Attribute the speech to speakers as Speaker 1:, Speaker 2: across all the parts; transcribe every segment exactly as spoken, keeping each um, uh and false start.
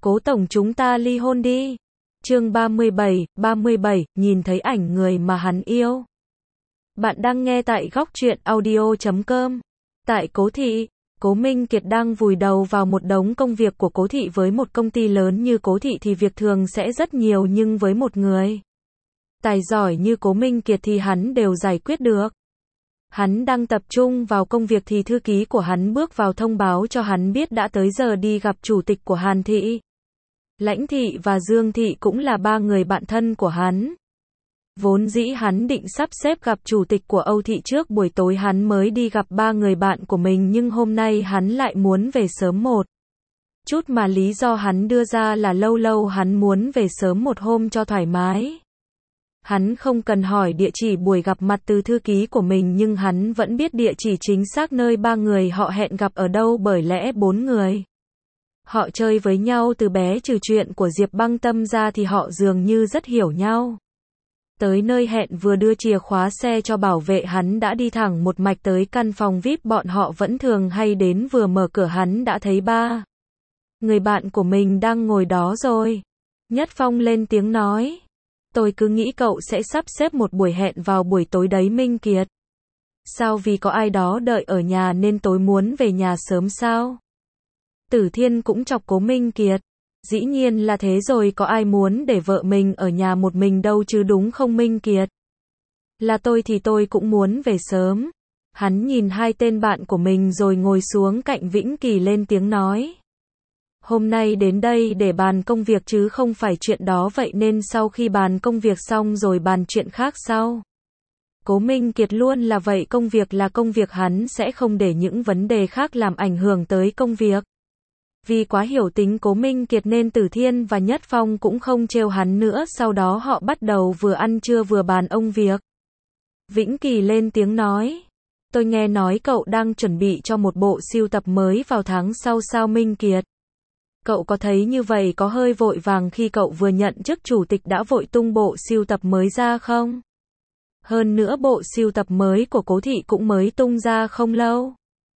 Speaker 1: Cố tổng chúng ta ly hôn đi. Chương ba mươi bảy, ba mươi bảy, nhìn thấy ảnh người mà hắn yêu. Bạn đang nghe tại góc truyện audio chấm com. Tại Cố Thị, Cố Minh Kiệt đang vùi đầu vào một đống công việc của Cố Thị. Với một công ty lớn như Cố Thị thì việc thường sẽ rất nhiều, nhưng với một người tài giỏi như Cố Minh Kiệt thì hắn đều giải quyết được. Hắn đang tập trung vào công việc thì thư ký của hắn bước vào thông báo cho hắn biết đã tới giờ đi gặp chủ tịch của Hàn Thị. Lãnh Thị và Dương Thị cũng là ba người bạn thân của hắn. Vốn dĩ hắn định sắp xếp gặp chủ tịch của Âu Thị trước buổi tối hắn mới đi gặp ba người bạn của mình, nhưng hôm nay hắn lại muốn về sớm một chút, mà lý do hắn đưa ra là lâu lâu hắn muốn về sớm một hôm cho thoải mái. Hắn không cần hỏi địa chỉ buổi gặp mặt từ thư ký của mình, nhưng hắn vẫn biết địa chỉ chính xác nơi ba người họ hẹn gặp ở đâu, bởi lẽ bốn người họ chơi với nhau từ bé, trừ chuyện của Diệp Băng Tâm ra thì họ dường như rất hiểu nhau. Tới nơi hẹn, vừa đưa chìa khóa xe cho bảo vệ, hắn đã đi thẳng một mạch tới căn phòng vi ai pi bọn họ vẫn thường hay đến. Vừa mở cửa hắn đã thấy ba người bạn của mình đang ngồi đó rồi. Nhất Phong lên tiếng nói: "Tôi cứ nghĩ cậu sẽ sắp xếp một buổi hẹn vào buổi tối đấy Minh Kiệt. Sao, vì có ai đó đợi ở nhà nên tối muốn về nhà sớm sao?" Tử Thiên cũng chọc Cố Minh Kiệt: "Dĩ nhiên là thế rồi, có ai muốn để vợ mình ở nhà một mình đâu chứ, đúng không Minh Kiệt? Là tôi thì tôi cũng muốn về sớm." Hắn nhìn hai tên bạn của mình rồi ngồi xuống cạnh Vĩnh Kỳ lên tiếng nói: "Hôm nay đến đây để bàn công việc chứ không phải chuyện đó, vậy nên sau khi bàn công việc xong rồi bàn chuyện khác sau." Cố Minh Kiệt luôn là vậy, công việc là công việc, hắn sẽ không để những vấn đề khác làm ảnh hưởng tới công việc. Vì quá hiểu tính Cố Minh Kiệt nên Tử Thiên và Nhất Phong cũng không trêu hắn nữa. Sau đó họ bắt đầu vừa ăn trưa vừa bàn ông việc. Vĩnh Kỳ lên tiếng nói: "Tôi nghe nói cậu đang chuẩn bị cho một bộ sưu tập mới vào tháng sau sao Minh Kiệt? Cậu có thấy như vậy có hơi vội vàng khi cậu vừa nhận chức chủ tịch đã vội tung bộ sưu tập mới ra không? Hơn nữa bộ sưu tập mới của Cố Thị cũng mới tung ra không lâu."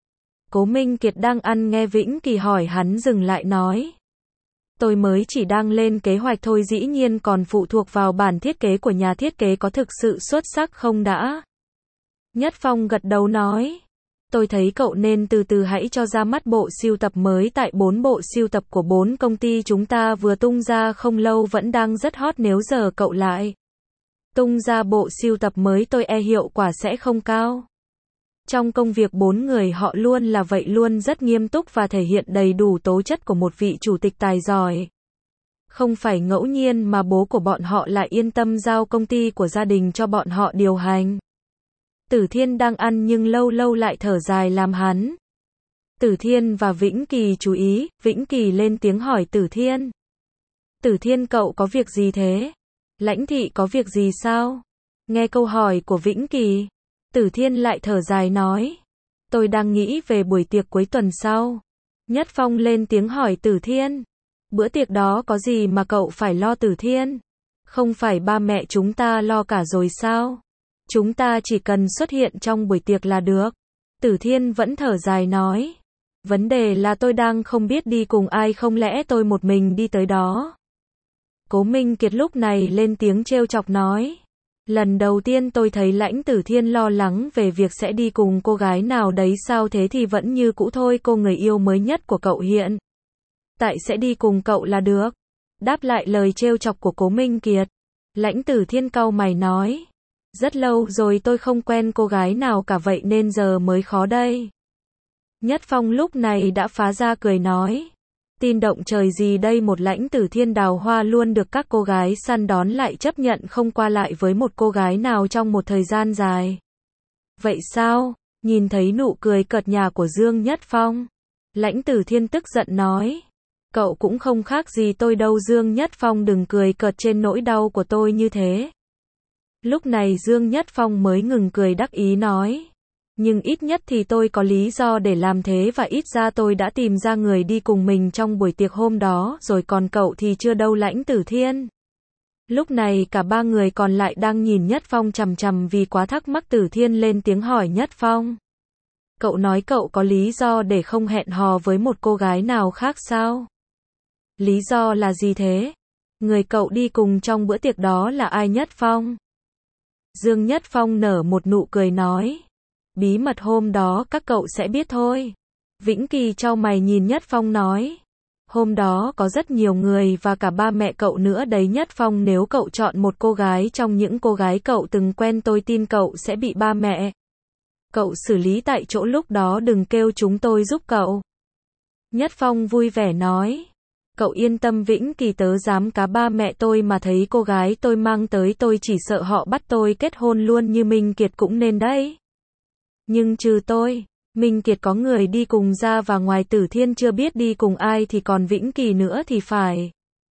Speaker 1: Cố Minh Kiệt đang ăn nghe Vĩnh Kỳ hỏi, hắn dừng lại nói: "Tôi mới chỉ đang lên kế hoạch thôi, dĩ nhiên còn phụ thuộc vào bản thiết kế của nhà thiết kế có thực sự xuất sắc không đã." Nhất Phong gật đầu nói: "Tôi thấy cậu nên từ từ hãy cho ra mắt bộ sưu tập mới, tại bốn bộ sưu tập của bốn công ty chúng ta vừa tung ra không lâu vẫn đang rất hot, nếu giờ cậu lại tung ra bộ sưu tập mới tôi e hiệu quả sẽ không cao." Trong công việc bốn người họ luôn là vậy, luôn rất nghiêm túc và thể hiện đầy đủ tố chất của một vị chủ tịch tài giỏi. Không phải ngẫu nhiên mà bố của bọn họ lại yên tâm giao công ty của gia đình cho bọn họ điều hành. Tử Thiên đang ăn nhưng lâu lâu lại thở dài làm hắn. Tử Thiên và Vĩnh Kỳ chú ý, Vĩnh Kỳ lên tiếng hỏi Tử Thiên: "Tử Thiên, cậu có việc gì thế? Lãnh Thị có việc gì sao?" Nghe câu hỏi của Vĩnh Kỳ, Tử Thiên lại thở dài nói: "Tôi đang nghĩ về buổi tiệc cuối tuần sau." Nhất Phong lên tiếng hỏi Tử Thiên: "Bữa tiệc đó có gì mà cậu phải lo Tử Thiên? Không phải ba mẹ chúng ta lo cả rồi sao? Chúng ta chỉ cần xuất hiện trong buổi tiệc là được." Tử Thiên vẫn thở dài nói: "Vấn đề là tôi đang không biết đi cùng ai, không lẽ tôi một mình đi tới đó?" Cố Minh Kiệt lúc này lên tiếng trêu chọc nói: "Lần đầu tiên tôi thấy Lãnh Tử Thiên lo lắng về việc sẽ đi cùng cô gái nào đấy sao, thế thì vẫn như cũ thôi, cô người yêu mới nhất của cậu hiện tại sẽ đi cùng cậu là được." Đáp lại lời trêu chọc của Cố Minh Kiệt, Lãnh Tử Thiên cau mày nói: "Rất lâu rồi tôi không quen cô gái nào cả, vậy nên giờ mới khó đây." Nhất Phong lúc này đã phá ra cười nói: "Tin động trời gì đây, một Lãnh Tử Thiên đào hoa luôn được các cô gái săn đón lại chấp nhận không qua lại với một cô gái nào trong một thời gian dài. Vậy sao?" Nhìn thấy nụ cười cợt nhả của Dương Nhất Phong, Lãnh Tử Thiên tức giận nói: "Cậu cũng không khác gì tôi đâu Dương Nhất Phong, đừng cười cợt trên nỗi đau của tôi như thế." Lúc này Dương Nhất Phong mới ngừng cười, đắc ý nói: "Nhưng ít nhất thì tôi có lý do để làm thế, và ít ra tôi đã tìm ra người đi cùng mình trong buổi tiệc hôm đó rồi, còn cậu thì chưa đâu Lãnh Tử Thiên." Lúc này cả ba người còn lại đang nhìn Nhất Phong chằm chằm vì quá thắc mắc. Tử Thiên lên tiếng hỏi Nhất Phong: "Cậu nói cậu có lý do để không hẹn hò với một cô gái nào khác sao?" Lý do là gì thế? Người cậu đi cùng trong bữa tiệc đó là ai Nhất Phong? Dương Nhất Phong nở một nụ cười nói. Bí mật hôm đó các cậu sẽ biết thôi. Vĩnh Kỳ chau mày nhìn Nhất Phong nói. Hôm đó có rất nhiều người và cả ba mẹ cậu nữa đấy Nhất Phong, nếu cậu chọn một cô gái trong những cô gái cậu từng quen tôi tin cậu sẽ bị ba mẹ cậu xử lý tại chỗ, lúc đó đừng kêu chúng tôi giúp cậu. Nhất Phong vui vẻ nói. Cậu yên tâm Vĩnh Kỳ, tớ dám cá ba mẹ tôi mà thấy cô gái tôi mang tới tôi chỉ sợ họ bắt tôi kết hôn luôn như Minh Kiệt cũng nên đấy. Nhưng trừ tôi, Minh Kiệt có người đi cùng ra và ngoài Tử Thiên chưa biết đi cùng ai thì còn Vĩnh Kỳ nữa thì phải.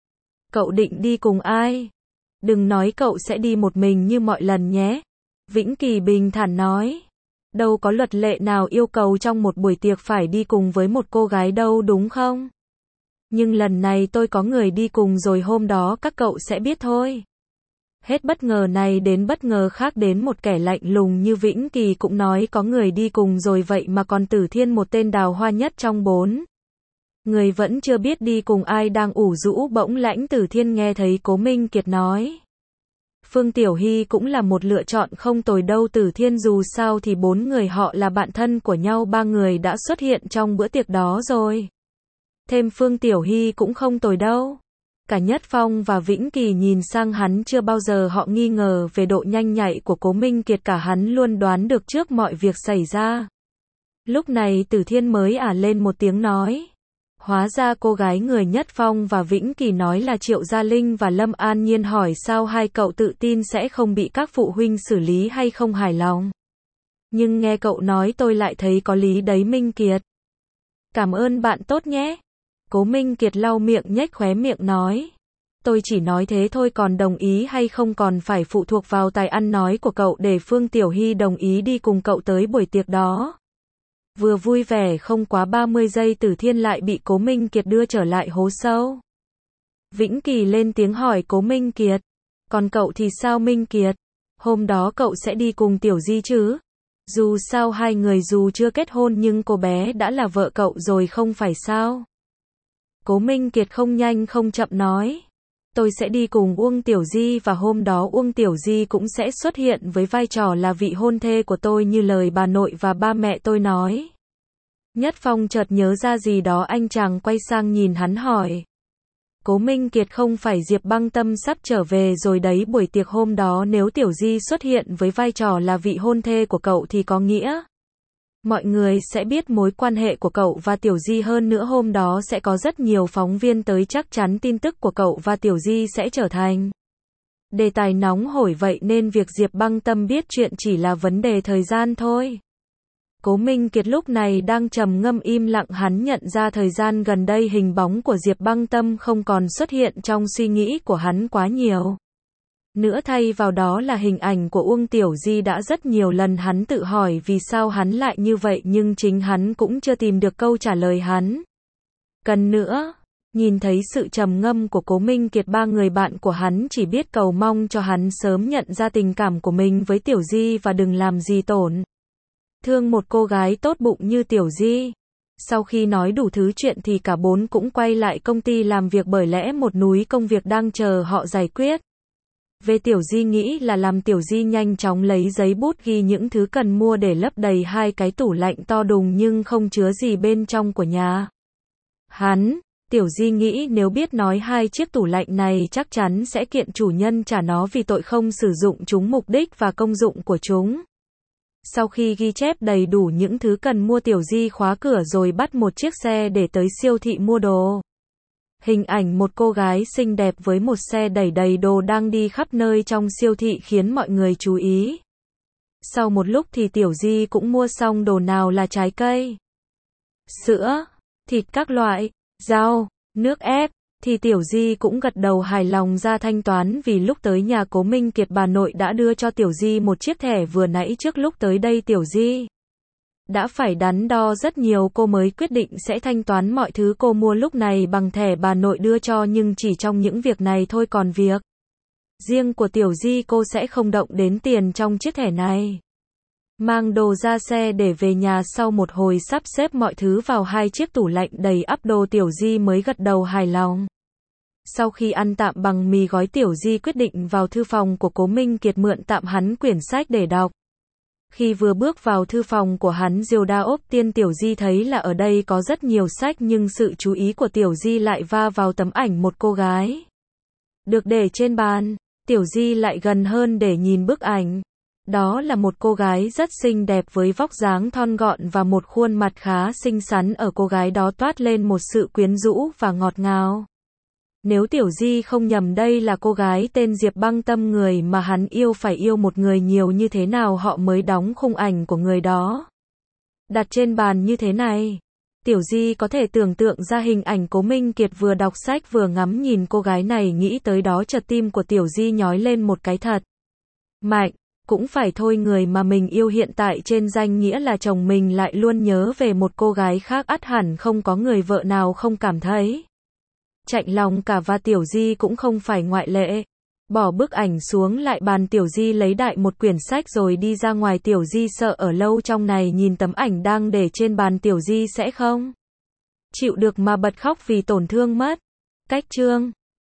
Speaker 1: Cậu định đi cùng ai? Đừng nói cậu sẽ đi một mình như mọi lần nhé. Vĩnh Kỳ bình thản nói. Đâu có luật lệ nào yêu cầu trong một buổi tiệc phải đi cùng với một cô gái đâu đúng không? Nhưng lần này tôi có người đi cùng rồi, hôm đó các cậu sẽ biết thôi. Hết bất ngờ này đến bất ngờ khác, đến một kẻ lạnh lùng như Vĩnh Kỳ cũng nói có người đi cùng rồi, vậy mà còn Tử Thiên, một tên đào hoa nhất trong bốn người vẫn chưa biết đi cùng ai, đang ủ rũ bỗng Lãnh Tử Thiên nghe thấy Cố Minh Kiệt nói. Phương Tiểu Hy cũng là một lựa chọn không tồi đâu Tử Thiên, dù sao thì bốn người họ là bạn thân của nhau, ba người đã xuất hiện trong bữa tiệc đó rồi. Thêm Phương Tiểu Hy cũng không tồi đâu. Cả Nhất Phong và Vĩnh Kỳ nhìn sang hắn, chưa bao giờ họ nghi ngờ về độ nhanh nhạy của Cố Minh Kiệt, cả hắn luôn đoán được trước mọi việc xảy ra. Lúc này Tử Thiên mới ả lên một tiếng nói. Hóa ra cô gái người Nhất Phong và Vĩnh Kỳ nói là Triệu Gia Linh và Lâm An Nhiên, hỏi sao hai cậu tự tin sẽ không bị các phụ huynh xử lý hay không hài lòng. Nhưng nghe cậu nói tôi lại thấy có lý đấy Minh Kiệt. Cảm ơn bạn tốt nhé. Cố Minh Kiệt lau miệng nhếch khóe miệng nói. Tôi chỉ nói thế thôi, còn đồng ý hay không còn phải phụ thuộc vào tài ăn nói của cậu. Để Phương Tiểu Hy đồng ý đi cùng cậu tới buổi tiệc đó. Vừa vui vẻ không quá ba mươi giây, Tử Thiên lại bị Cố Minh Kiệt đưa trở lại hố sâu. Vĩnh Kỳ lên tiếng hỏi Cố Minh Kiệt. Còn cậu thì sao Minh Kiệt? Hôm đó cậu sẽ đi cùng Tiểu Di chứ? Dù sao hai người dù chưa kết hôn nhưng cô bé đã là vợ cậu rồi không phải sao? Cố Minh Kiệt không nhanh không chậm nói. Tôi sẽ đi cùng Uông Tiểu Di và hôm đó Uông Tiểu Di cũng sẽ xuất hiện với vai trò là vị hôn thê của tôi như lời bà nội và ba mẹ tôi nói. Nhất Phong chợt nhớ ra gì đó, anh chàng quay sang nhìn hắn hỏi. Cố Minh Kiệt, không phải Diệp Băng Tâm sắp trở về rồi đấy, buổi tiệc hôm đó nếu Tiểu Di xuất hiện với vai trò là vị hôn thê của cậu thì có nghĩa mọi người sẽ biết mối quan hệ của cậu và Tiểu Di, hơn nữa hôm đó sẽ có rất nhiều phóng viên tới, chắc chắn tin tức của cậu và Tiểu Di sẽ trở thành đề tài nóng hổi, vậy nên việc Diệp Băng Tâm biết chuyện chỉ là vấn đề thời gian thôi. Cố Minh Kiệt lúc này đang trầm ngâm im lặng, hắn nhận ra thời gian gần đây hình bóng của Diệp Băng Tâm không còn xuất hiện trong suy nghĩ của hắn quá nhiều. Nữa thay vào đó là hình ảnh của Uông Tiểu Di. Đã rất nhiều lần hắn tự hỏi vì sao hắn lại như vậy nhưng chính hắn cũng chưa tìm được câu trả lời hắn cần nữa. Nhìn thấy sự trầm ngâm của Cố Minh Kiệt, ba người bạn của hắn chỉ biết cầu mong cho hắn sớm nhận ra tình cảm của mình với Tiểu Di và đừng làm gì tổn thương một cô gái tốt bụng như Tiểu Di. Sau khi nói đủ thứ chuyện thì cả bốn cũng quay lại công ty làm việc, bởi lẽ một núi công việc đang chờ họ giải quyết. Về Tiểu Di nghĩ là làm Tiểu Di nhanh chóng lấy giấy bút ghi những thứ cần mua để lấp đầy hai cái tủ lạnh to đùng nhưng không chứa gì bên trong của nhà hắn. Tiểu Di nghĩ nếu biết nói hai chiếc tủ lạnh này chắc chắn sẽ kiện chủ nhân trả nó vì tội không sử dụng chúng mục đích và công dụng của chúng. Sau khi ghi chép đầy đủ những thứ cần mua, Tiểu Di khóa cửa rồi bắt một chiếc xe để tới siêu thị mua đồ. Hình ảnh một cô gái xinh đẹp với một xe đẩy đầy đồ đang đi khắp nơi trong siêu thị khiến mọi người chú ý. Sau một lúc thì Tiểu Di cũng mua xong đồ, nào là trái cây, sữa, thịt các loại, rau, nước ép, thì Tiểu Di cũng gật đầu hài lòng ra thanh toán. Vì lúc tới nhà Cố Minh Kiệt, bà nội đã đưa cho Tiểu Di một chiếc thẻ, vừa nãy trước lúc tới đây Tiểu Di đã phải đắn đo rất nhiều, cô mới quyết định sẽ thanh toán mọi thứ cô mua lúc này bằng thẻ bà nội đưa cho, nhưng chỉ trong những việc này thôi, còn việc riêng của Tiểu Di cô sẽ không động đến tiền trong chiếc thẻ này. Mang đồ ra xe để về nhà, sau một hồi sắp xếp mọi thứ vào hai chiếc tủ lạnh đầy ắp đồ, Tiểu Di mới gật đầu hài lòng. Sau khi ăn tạm bằng mì gói, Tiểu Di quyết định vào thư phòng của Cố Minh Kiệt mượn tạm hắn quyển sách để đọc. Khi vừa bước vào thư phòng của hắn, Diều Đa ốp tiên, Tiểu Di thấy là ở đây có rất nhiều sách, nhưng sự chú ý của Tiểu Di lại va vào tấm ảnh một cô gái được để trên bàn. Tiểu Di lại gần hơn để nhìn bức ảnh. Đó là một cô gái rất xinh đẹp với vóc dáng thon gọn và một khuôn mặt khá xinh xắn. Ở cô gái đó toát lên một sự quyến rũ và ngọt ngào. Nếu Tiểu Di không nhầm, đây là cô gái tên Diệp Băng Tâm, người mà hắn yêu. Phải yêu một người nhiều như thế nào họ mới đóng khung ảnh của người đó đặt trên bàn như thế này. Tiểu Di có thể tưởng tượng ra hình ảnh Cố Minh Kiệt vừa đọc sách vừa ngắm nhìn cô gái này. Nghĩ tới đó, chợt tim của Tiểu Di nhói lên một cái thật mạnh. Cũng phải thôi, người mà mình yêu hiện tại trên danh nghĩa là chồng mình lại luôn nhớ về một cô gái khác, ắt hẳn không có người vợ nào không cảm thấy chạnh lòng cả, và Tiểu Di cũng không phải ngoại lệ. Bỏ bức ảnh xuống lại bàn, Tiểu Di lấy đại một quyển sách rồi đi ra ngoài. Tiểu Di sợ ở lâu trong này nhìn tấm ảnh đang để trên bàn, Tiểu Di sẽ không chịu được mà bật khóc vì tổn thương mất. Cách chương